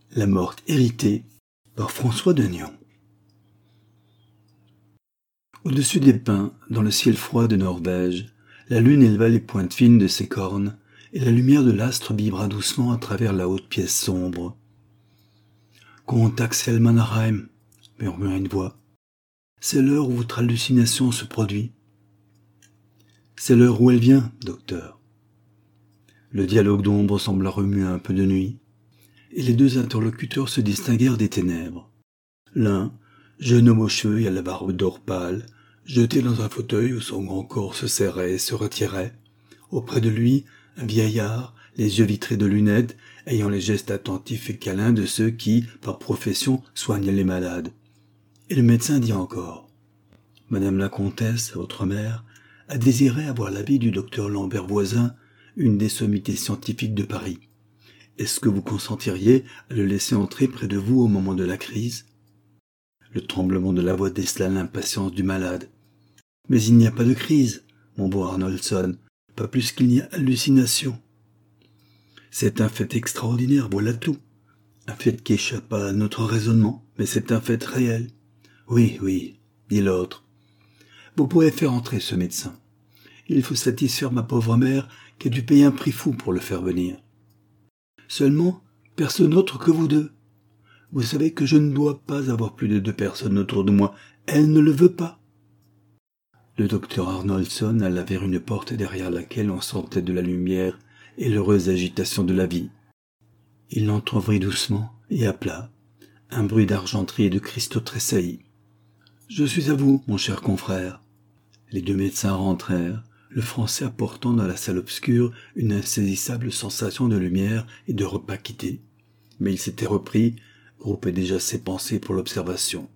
La morte héritée par François Dagnon. Au-dessus des pins, dans le ciel froid de Norvège, la lune éleva les pointes fines de ses cornes, et la lumière de l'astre vibra doucement à travers la haute pièce sombre. « Comte Axel Mannerheim » murmura une voix. « C'est l'heure où votre hallucination se produit. »« C'est l'heure où elle vient, docteur. » Le dialogue d'ombre sembla remuer un peu de nuit, et les deux interlocuteurs se distinguèrent des ténèbres. L'un, jeune homme aux cheveux et à la barbe d'or pâle, jeté dans un fauteuil où son grand corps se serrait et se retirait. Auprès de lui, un vieillard, les yeux vitrés de lunettes, ayant les gestes attentifs et câlins de ceux qui, par profession, soignent les malades. Et le médecin dit encore : « Madame la comtesse, votre mère, a désiré avoir l'avis du docteur Lambert Voisin, une des sommités scientifiques de Paris. Est-ce que vous consentiriez à le laisser entrer près de vous au moment de la crise ?» Le tremblement de la voix décela l'impatience du malade. « Mais il n'y a pas de crise, mon beau Arnoldson, pas plus qu'il n'y a hallucination. C'est un fait extraordinaire, voilà tout. Un fait qui échappe à notre raisonnement, mais c'est un fait réel. Oui, oui, dit l'autre. Vous pourrez faire entrer ce médecin. Il faut satisfaire ma pauvre mère qui a dû payer un prix fou pour le faire venir. Seulement, personne autre que vous deux. Vous savez que je ne dois pas avoir plus de 2 personnes autour de moi. Elle ne le veut pas. » Le docteur Arnoldson alla vers une porte derrière laquelle on sentait de la lumière et l'heureuse agitation de la vie. Il l'entr'ouvrit doucement et appela. Un bruit d'argenterie et de cristaux tressaillit. « Je suis à vous, mon cher confrère. » Les 2 médecins rentrèrent, le français apportant dans la salle obscure une insaisissable sensation de lumière et de repas quitté. Mais il s'était repris, groupait déjà ses pensées pour l'observation.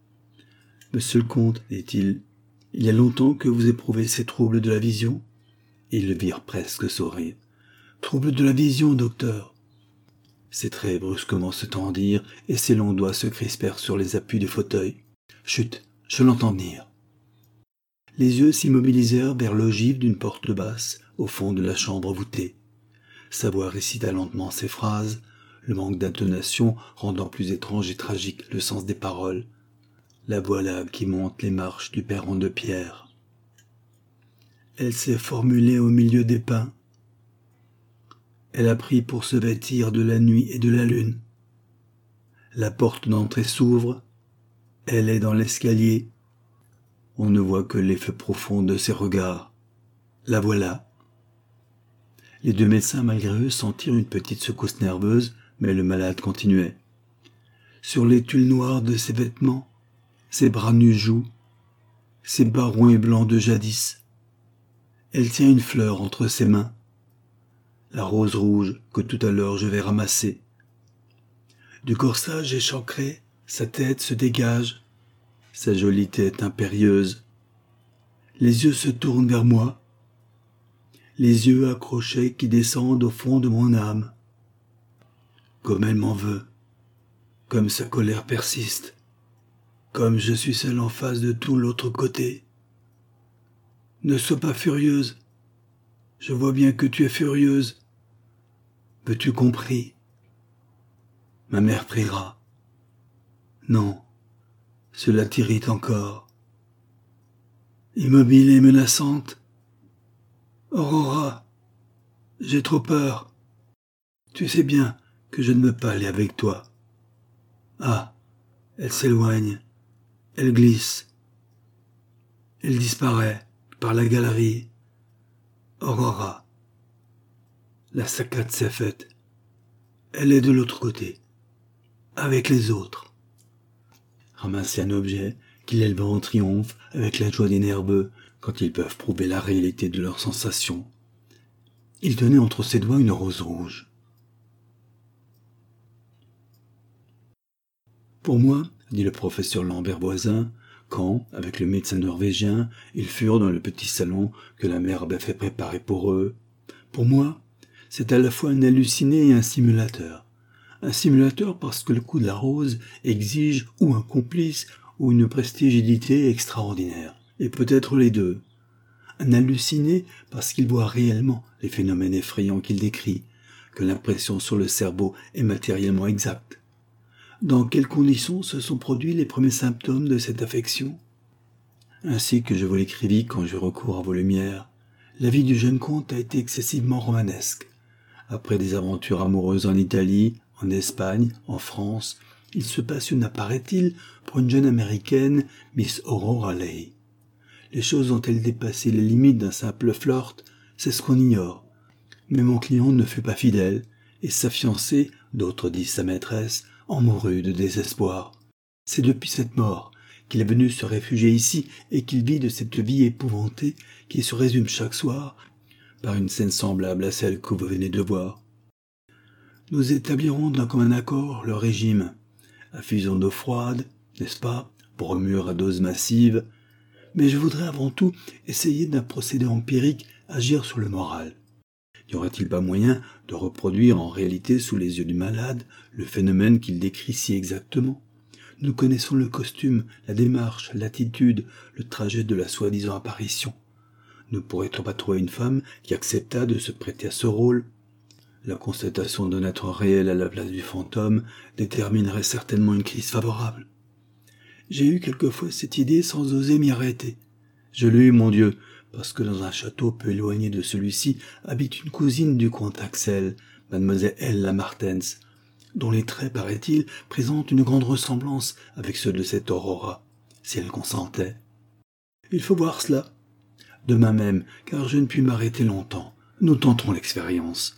« Monsieur le comte, dit-il, il y a longtemps que vous éprouvez ces troubles de la vision ?» Ils le virent presque sourire. « Troubles de la vision, docteur !» Ses traits brusquement se tendirent et ses longs doigts se crispèrent sur les appuis du fauteuil. « Chut, je l'entends venir !» Les yeux s'immobilisèrent vers l'ogive d'une porte basse, au fond de la chambre voûtée. Sa voix récita lentement ces phrases, le manque d'intonation rendant plus étrange et tragique le sens des paroles. La voilà qui monte les marches du perron de pierre. Elle s'est formulée au milieu des pins. Elle a pris pour se vêtir de la nuit et de la lune. La porte d'entrée s'ouvre. Elle est dans l'escalier. On ne voit que les feux profonds de ses regards. La voilà. Les 2 médecins, malgré eux, sentirent une petite secousse nerveuse, mais le malade continuait. Sur les tulles noirs de ses vêtements, ses bras nus jouent, ses bas ronds et blancs de jadis. Elle tient une fleur entre ses mains, la rose rouge que tout à l'heure je vais ramasser. Du corsage échancré, sa tête se dégage, sa jolie tête impérieuse. Les yeux se tournent vers moi, les yeux accrochés qui descendent au fond de mon âme. Comme elle m'en veut, comme sa colère persiste, comme je suis seul en face de tout l'autre côté. Ne sois pas furieuse, je vois bien que tu es furieuse. Veux-tu qu'on prie ? Ma mère priera. Non, cela t'irrite encore. Immobile et menaçante. Aurora, j'ai trop peur. Tu sais bien que je ne veux pas aller avec toi. Ah, elle s'éloigne, elle glisse, elle disparaît par la galerie. Aurora, la saccade s'est faite. Elle est de l'autre côté, avec les autres. Ramasser un objet qu'il éleva en triomphe avec la joie des nerveux quand ils peuvent prouver la réalité de leurs sensations. Il tenait entre ses doigts une rose rouge. « Pour moi, dit le professeur Lambert Voisin, quand, avec le médecin norvégien, ils furent dans le petit salon que la mère avait fait préparer pour eux, pour moi, c'est à la fois un halluciné et un simulateur. Un simulateur parce que le coup de la rose exige ou un complice ou une prestigiosité extraordinaire, et peut-être les deux. Un halluciné parce qu'il voit réellement les phénomènes effrayants qu'il décrit, que l'impression sur le cerveau est matériellement exacte. Dans quelles conditions se sont produits les premiers symptômes de cette affection ? Ainsi que je vous l'écrivis quand j'eus recours à vos lumières, la vie du jeune comte a été excessivement romanesque. Après des aventures amoureuses en Italie, en Espagne, en France, il se passionna, paraît-il, pour une jeune américaine, Miss Aurora Leigh. Les choses ont-elles dépassé les limites d'un simple flirt ? C'est ce qu'on ignore. Mais mon client ne fut pas fidèle, et sa fiancée, d'autres disent sa maîtresse, en mourut de désespoir. C'est depuis cette mort qu'il est venu se réfugier ici et qu'il vit de cette vie épouvantée qui se résume chaque soir par une scène semblable à celle que vous venez de voir. Nous établirons d'un commun accord le régime. Infusion d'eau froide, n'est-ce pas, bromure à dose massive, mais je voudrais avant tout essayer d'un procédé empirique agir sur le moral. N'y aurait-il pas moyen de reproduire en réalité sous les yeux du malade le phénomène qu'il décrit si exactement ? Nous connaissons le costume, la démarche, l'attitude, le trajet de la soi-disant apparition. Ne pourrait-on pas trouver une femme qui acceptât de se prêter à ce rôle ? La constatation d'un être réel à la place du fantôme déterminerait certainement une crise favorable. J'ai eu quelquefois cette idée sans oser m'y arrêter. Je l'ai eue, mon Dieu, parce que dans un château peu éloigné de celui-ci habite une cousine du comte Axel, mademoiselle Ella Martens, dont les traits, paraît-il, présentent une grande ressemblance avec ceux de cette Aurora, si elle consentait. Il faut voir cela. Demain même, car je ne puis m'arrêter longtemps. Nous tenterons l'expérience.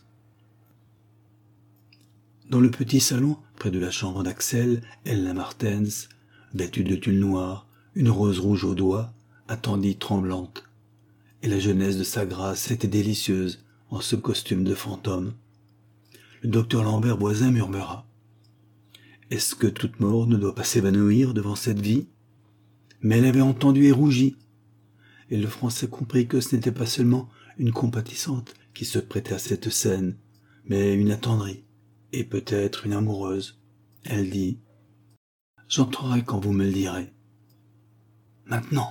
Dans le petit salon, près de la chambre d'Axel, Ella Martens, vêtue de tulle noire, une rose rouge au doigt, attendit tremblante. Et la jeunesse de sa grâce était délicieuse en ce costume de fantôme. Le docteur Lambert Boisin murmura. « Est-ce que toute mort ne doit pas s'évanouir devant cette vie ?» Mais elle avait entendu et rougi. Et le Français comprit que ce n'était pas seulement une compatissante qui se prêtait à cette scène, mais une attendrie, et peut-être une amoureuse. Elle dit « J'entrerai quand vous me le direz. »« Maintenant !»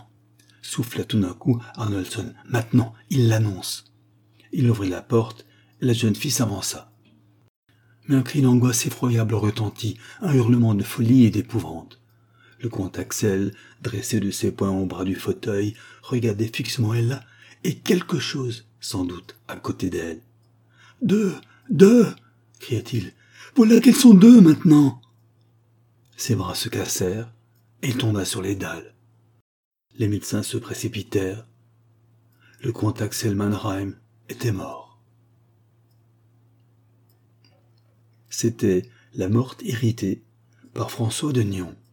souffla tout d'un coup Arnoldson. « Maintenant, il l'annonce. » Il ouvrit la porte, et la jeune fille s'avança. Mais un cri d'angoisse effroyable retentit, un hurlement de folie et d'épouvante. Le comte Axel, dressé de ses poings au bras du fauteuil, regardait fixement Ella, et quelque chose, sans doute, à côté d'elle. « Deux, cria-t-il. « Voilà qu'elles sont deux maintenant !» Ses bras se cassèrent, et il tomba sur les dalles. Les médecins se précipitèrent. Le comte Axel Mannheim était mort. C'était La Morte irritée par François de Nyon.